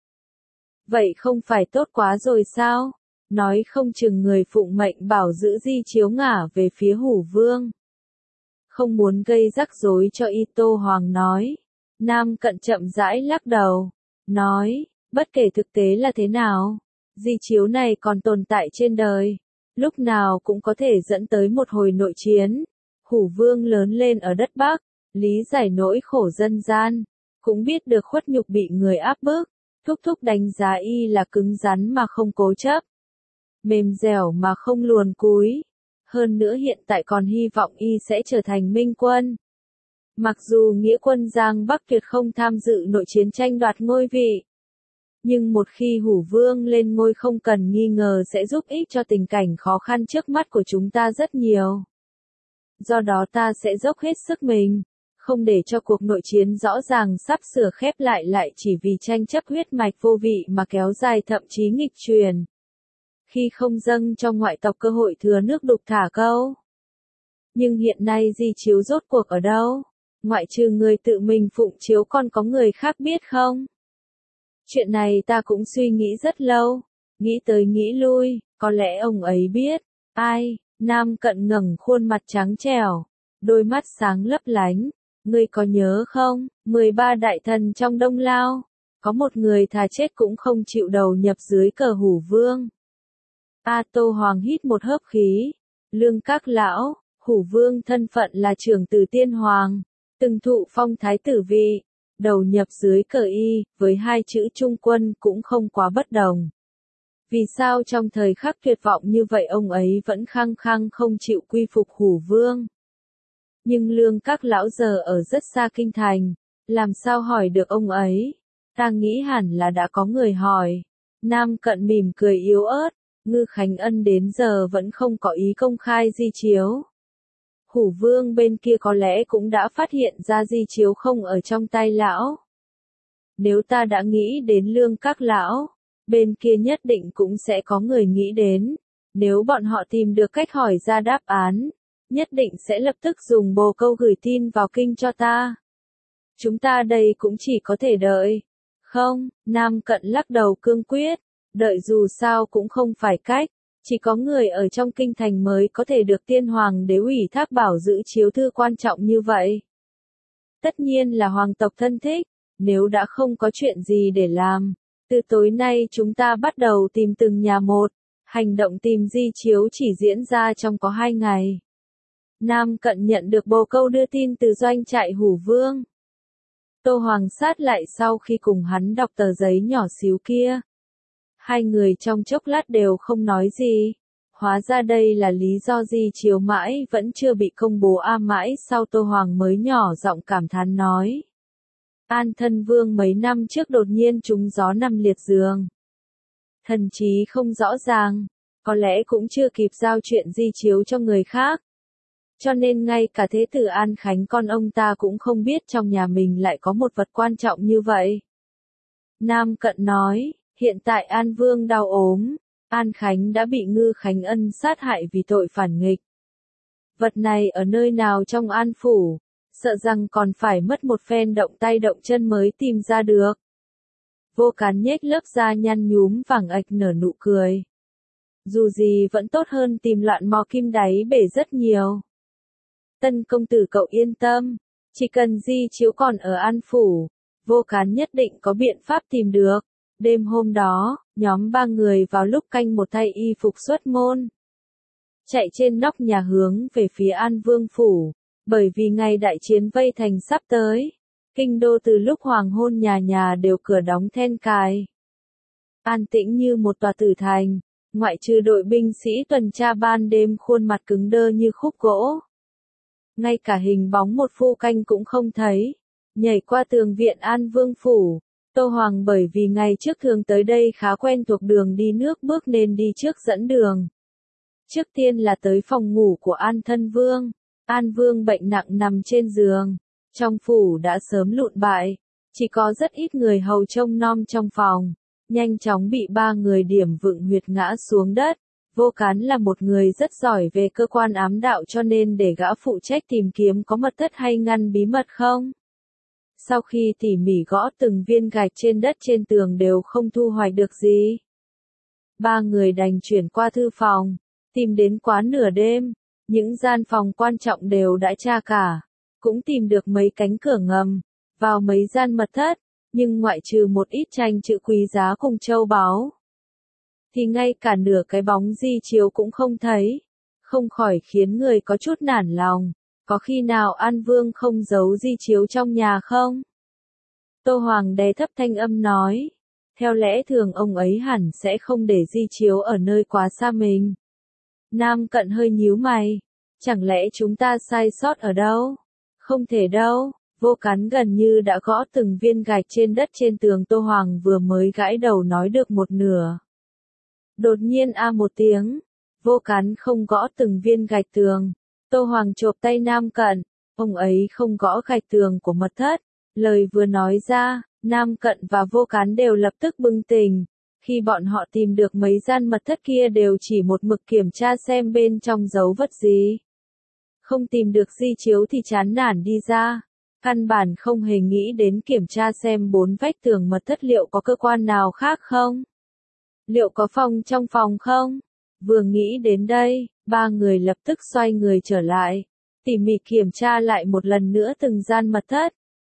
Vậy không phải tốt quá rồi sao? Nói không chừng người phụng mệnh bảo giữ di chiếu ngả về phía Hủ Vương. Không muốn gây rắc rối cho y, Tô Hoàng nói. Nam Cận chậm rãi lắc đầu, nói, bất kể thực tế là thế nào, di chiếu này còn tồn tại trên đời, lúc nào cũng có thể dẫn tới một hồi nội chiến. Hủ Vương lớn lên ở đất Bắc, lý giải nỗi khổ dân gian, cũng biết được khuất nhục bị người áp bức. Thúc Thúc đánh giá y là cứng rắn mà không cố chấp, mềm dẻo mà không luồn cúi. Hơn nữa hiện tại còn hy vọng y sẽ trở thành minh quân. Mặc dù nghĩa quân Giang Bắc tuyệt không tham dự nội chiến tranh đoạt ngôi vị, nhưng một khi Hủ Vương lên ngôi không cần nghi ngờ sẽ giúp ích cho tình cảnh khó khăn trước mắt của chúng ta rất nhiều. Do đó ta sẽ dốc hết sức mình, không để cho cuộc nội chiến rõ ràng sắp sửa khép lại chỉ vì tranh chấp huyết mạch vô vị mà kéo dài thậm chí nghịch truyền. Khi không dâng cho ngoại tộc cơ hội thừa nước đục thả câu. Nhưng hiện nay di chiếu rốt cuộc ở đâu? Ngoại trừ người tự mình phụng chiếu còn có người khác biết không? Chuyện này ta cũng suy nghĩ rất lâu, nghĩ tới nghĩ lui, có lẽ ông ấy biết. Ai? Nam Cận ngẩng khuôn mặt trắng trẻo, đôi mắt sáng lấp lánh. Ngươi có nhớ không, 13 đại thần trong Đông Lao, có một người thà chết cũng không chịu đầu nhập dưới cờ Hủ Vương. Tô Hoàng hít một hớp khí. Lương Các lão, Hủ Vương thân phận là trưởng tử tiên hoàng, từng thụ phong thái tử vị, đầu nhập dưới cờ y, với hai chữ trung quân cũng không quá bất đồng. Vì sao trong thời khắc tuyệt vọng như vậy ông ấy vẫn khăng khăng không chịu quy phục Hủ Vương? Nhưng Lương Các lão giờ ở rất xa kinh thành, làm sao hỏi được ông ấy? Ta nghĩ hẳn là đã có người hỏi. Nam Cận mỉm cười yếu ớt, Ngư Khánh Ân đến giờ vẫn không có ý công khai di chiếu. Hủ Vương bên kia có lẽ cũng đã phát hiện ra di chiếu không ở trong tay lão. Nếu ta đã nghĩ đến Lương Các lão, bên kia nhất định cũng sẽ có người nghĩ đến. Nếu bọn họ tìm được cách hỏi ra đáp án, nhất định sẽ lập tức dùng bồ câu gửi tin vào kinh cho ta. Chúng ta đây cũng chỉ có thể đợi. Không, Nam Cận lắc đầu cương quyết, đợi dù sao cũng không phải cách, chỉ có người ở trong kinh thành mới có thể được tiên hoàng đế ủy thác bảo giữ chiếu thư quan trọng như vậy. Tất nhiên là hoàng tộc thân thích, nếu đã không có chuyện gì để làm, từ tối nay chúng ta bắt đầu tìm từng nhà một, hành động tìm di chiếu chỉ diễn ra trong có 2 ngày. Nam Cận nhận được bồ câu đưa tin từ doanh trại Hủ Vương. Tô Hoàng sát lại sau khi cùng hắn đọc tờ giấy nhỏ xíu kia. Hai người trong chốc lát đều không nói gì. Hóa ra đây là lý do di chiếu mãi vẫn chưa bị công bố mãi sau Tô Hoàng mới nhỏ giọng cảm thán nói. An Thân Vương mấy năm trước đột nhiên trúng gió nằm liệt giường. Thần trí không rõ ràng, có lẽ cũng chưa kịp giao chuyện di chiếu cho người khác. Cho nên ngay cả Thế tử An Khánh con ông ta cũng không biết trong nhà mình lại có một vật quan trọng như vậy. Nam Cận nói, hiện tại An Vương đau ốm, An Khánh đã bị Ngư Khánh Ân sát hại vì tội phản nghịch. Vật này ở nơi nào trong An Phủ, sợ rằng còn phải mất một phen động tay động chân mới tìm ra được. Vô Cán nhếch lớp da nhăn nhúm vàng ạch nở nụ cười. Dù gì vẫn tốt hơn tìm loạn mò kim đáy bể rất nhiều. Tân công tử cậu yên tâm, chỉ cần di chiếu còn ở An Phủ, Vô Cán nhất định có biện pháp tìm được. Đêm hôm đó, nhóm 3 người vào lúc canh một thay y phục xuất môn. Chạy trên nóc nhà hướng về phía An Vương Phủ, bởi vì ngày đại chiến vây thành sắp tới. Kinh đô từ lúc hoàng hôn nhà nhà đều cửa đóng then cài. An tĩnh như một tòa tử thành, ngoại trừ đội binh sĩ tuần tra ban đêm khuôn mặt cứng đơ như khúc gỗ. Ngay cả hình bóng một phu canh cũng không thấy. Nhảy qua tường viện An Vương Phủ, Tô Hoàng bởi vì ngày trước thường tới đây khá quen thuộc đường đi nước bước nên đi trước dẫn đường. Trước tiên là tới phòng ngủ của An Thân Vương. An Vương bệnh nặng nằm trên giường. Trong phủ đã sớm lụn bại, chỉ có rất ít người hầu trông nom trong phòng. Nhanh chóng bị 3 người điểm vựng huyệt ngã xuống đất. Vô Cán là một người rất giỏi về cơ quan ám đạo cho nên để gã phụ trách tìm kiếm có mật thất hay ngăn bí mật không. Sau khi tỉ mỉ gõ từng viên gạch trên đất trên tường đều không thu hoạch được gì. 3 người đành chuyển qua thư phòng, tìm đến quá nửa đêm, những gian phòng quan trọng đều đã tra cả, cũng tìm được mấy cánh cửa ngầm, vào mấy gian mật thất, nhưng ngoại trừ một ít tranh chữ quý giá cùng châu báu, thì ngay cả nửa cái bóng di chiếu cũng không thấy, không khỏi khiến người có chút nản lòng. Có khi nào An Vương không giấu di chiếu trong nhà không? Tô Hoàng đè thấp thanh âm nói. Theo lẽ thường ông ấy hẳn sẽ không để di chiếu ở nơi quá xa mình. Nam Cận hơi nhíu mày. Chẳng lẽ chúng ta sai sót ở đâu? Không thể đâu. Vô Cán gần như đã gõ từng viên gạch trên đất trên tường. Tô Hoàng vừa mới gãi đầu nói được một nửa. Đột nhiên một tiếng. Vô Cán không gõ từng viên gạch tường. Tô Hoàng chộp tay Nam Cận, ông ấy không gõ gạch tường của mật thất. Lời vừa nói ra, Nam Cận và Vô Cán đều lập tức bừng tỉnh. Khi bọn họ tìm được mấy gian mật thất kia đều chỉ một mực kiểm tra xem bên trong giấu vật gì. Không tìm được di chiếu thì chán nản đi ra. Căn bản không hề nghĩ đến kiểm tra xem 4 vách tường mật thất liệu có cơ quan nào khác không. Liệu có phòng trong phòng không? Vừa nghĩ đến đây, 3 người lập tức xoay người trở lại, tỉ mỉ kiểm tra lại một lần nữa từng gian mật thất.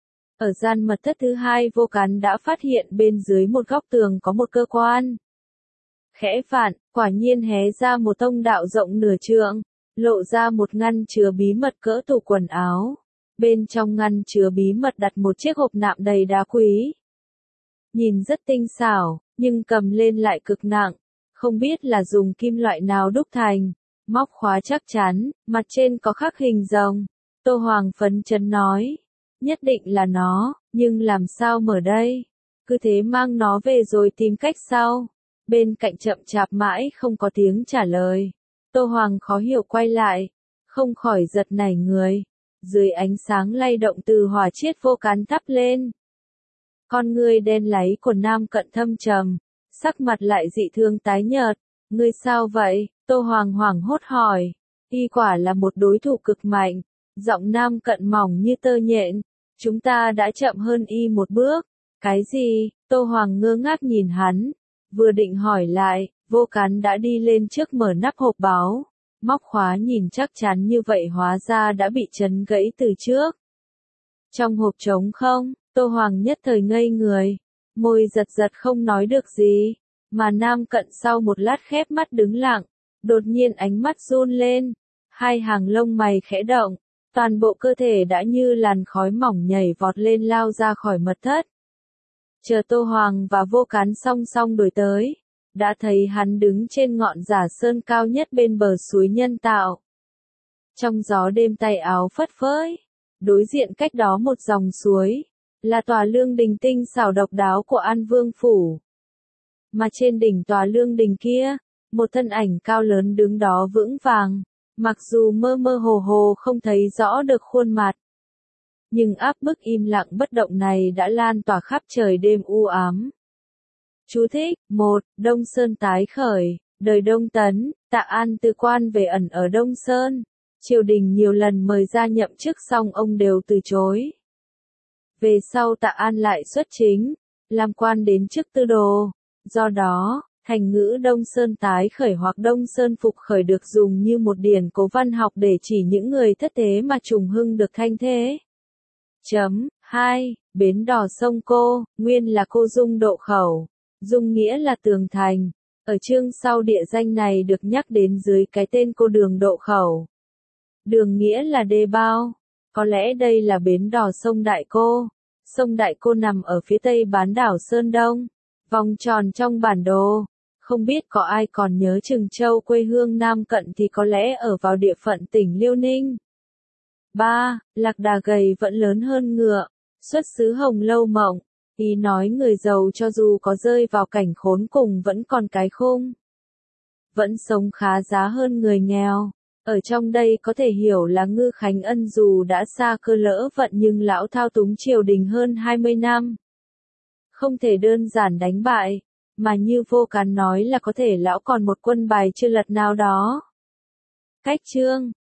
Ở gian mật thất thứ 2 Vô Cán đã phát hiện bên dưới một góc tường có một cơ quan. Khẽ vặn, quả nhiên hé ra một thông đạo rộng nửa trượng, lộ ra một ngăn chứa bí mật cỡ tủ quần áo. Bên trong ngăn chứa bí mật đặt một chiếc hộp nạm đầy đá quý. Nhìn rất tinh xảo, nhưng cầm lên lại cực nặng. Không biết là dùng kim loại nào đúc thành, móc khóa chắc chắn, mặt trên có khắc hình rồng. Tô Hoàng phấn chấn nói, nhất định là nó, nhưng làm sao mở đây? Cứ thế mang nó về rồi tìm cách sau. Bên cạnh chậm chạp mãi không có tiếng trả lời. Tô Hoàng khó hiểu quay lại, không khỏi giật nảy người. Dưới ánh sáng lay động từ hỏa chiết Vô Cán thắp lên. Con ngươi đen láy của Nam Cận thâm trầm, sắc mặt lại dị thương tái nhợt. Ngươi sao vậy? Tô Hoàng hoảng hốt hỏi. Y quả là một đối thủ cực mạnh. Giọng Nam Cận mỏng như tơ nhện. Chúng ta đã chậm hơn y một bước. Cái gì? Tô Hoàng ngơ ngác nhìn hắn. Vừa định hỏi lại, Vô Cán đã đi lên trước mở nắp hộp báu. Móc khóa nhìn chắc chắn như vậy hóa ra đã bị chấn gãy từ trước. Trong hộp trống không, Tô Hoàng nhất thời ngây người. Môi giật giật không nói được gì. Mà Nam Cận sau một lát khép mắt đứng lặng. Đột nhiên ánh mắt run lên. Hai hàng lông mày khẽ động. Toàn bộ cơ thể đã như làn khói mỏng nhảy vọt lên lao ra khỏi mật thất. Chờ Tô Hoàng và Vô Cán song song đuổi tới. Đã thấy hắn đứng trên ngọn giả sơn cao nhất bên bờ suối nhân tạo. Trong gió đêm tay áo phất phới. Đối diện cách đó một dòng suối. Là tòa lương đình tinh xảo độc đáo của An Vương Phủ. Mà trên đỉnh tòa lương đình kia, một thân ảnh cao lớn đứng đó vững vàng, mặc dù mơ mơ hồ hồ không thấy rõ được khuôn mặt. Nhưng áp bức im lặng bất động này đã lan tỏa khắp trời đêm u ám. Chú thích: 1. Đông Sơn tái khởi, đời Đông Tấn, Tạ An từ quan về ẩn ở Đông Sơn. Triều đình nhiều lần mời ra nhậm chức song ông đều từ chối. Về sau Tạ An lại xuất chính, làm quan đến chức tư đồ. Do đó, thành ngữ Đông Sơn tái khởi hoặc Đông Sơn phục khởi được dùng như một điển cố văn học để chỉ những người thất thế mà trùng hưng được thanh thế. 2. Bến đò sông Cô, nguyên là Cô Dung độ khẩu. Dung nghĩa là tường thành. Ở chương sau địa danh này được nhắc đến dưới cái tên Cô Đường độ khẩu. Đường nghĩa là đê bao. Có lẽ đây là bến đò sông Đại Cô. Sông Đại Cô nằm ở phía tây bán đảo Sơn Đông. Vòng tròn trong bản đồ. Không biết có ai còn nhớ Trừng Châu quê hương Nam Cận thì có lẽ ở vào địa phận tỉnh Liêu Ninh. 3. Lạc đà gầy vẫn lớn hơn ngựa. Xuất xứ Hồng Lâu Mộng. Ý nói người giàu cho dù có rơi vào cảnh khốn cùng vẫn còn cái khung. Vẫn sống khá giá hơn người nghèo. Ở trong đây có thể hiểu là Ngư Khánh Ân dù đã xa cơ lỡ vận nhưng lão thao túng triều đình hơn 20 năm. Không thể đơn giản đánh bại, mà như Vô Cán nói là có thể lão còn một quân bài chưa lật nào đó. Cách chương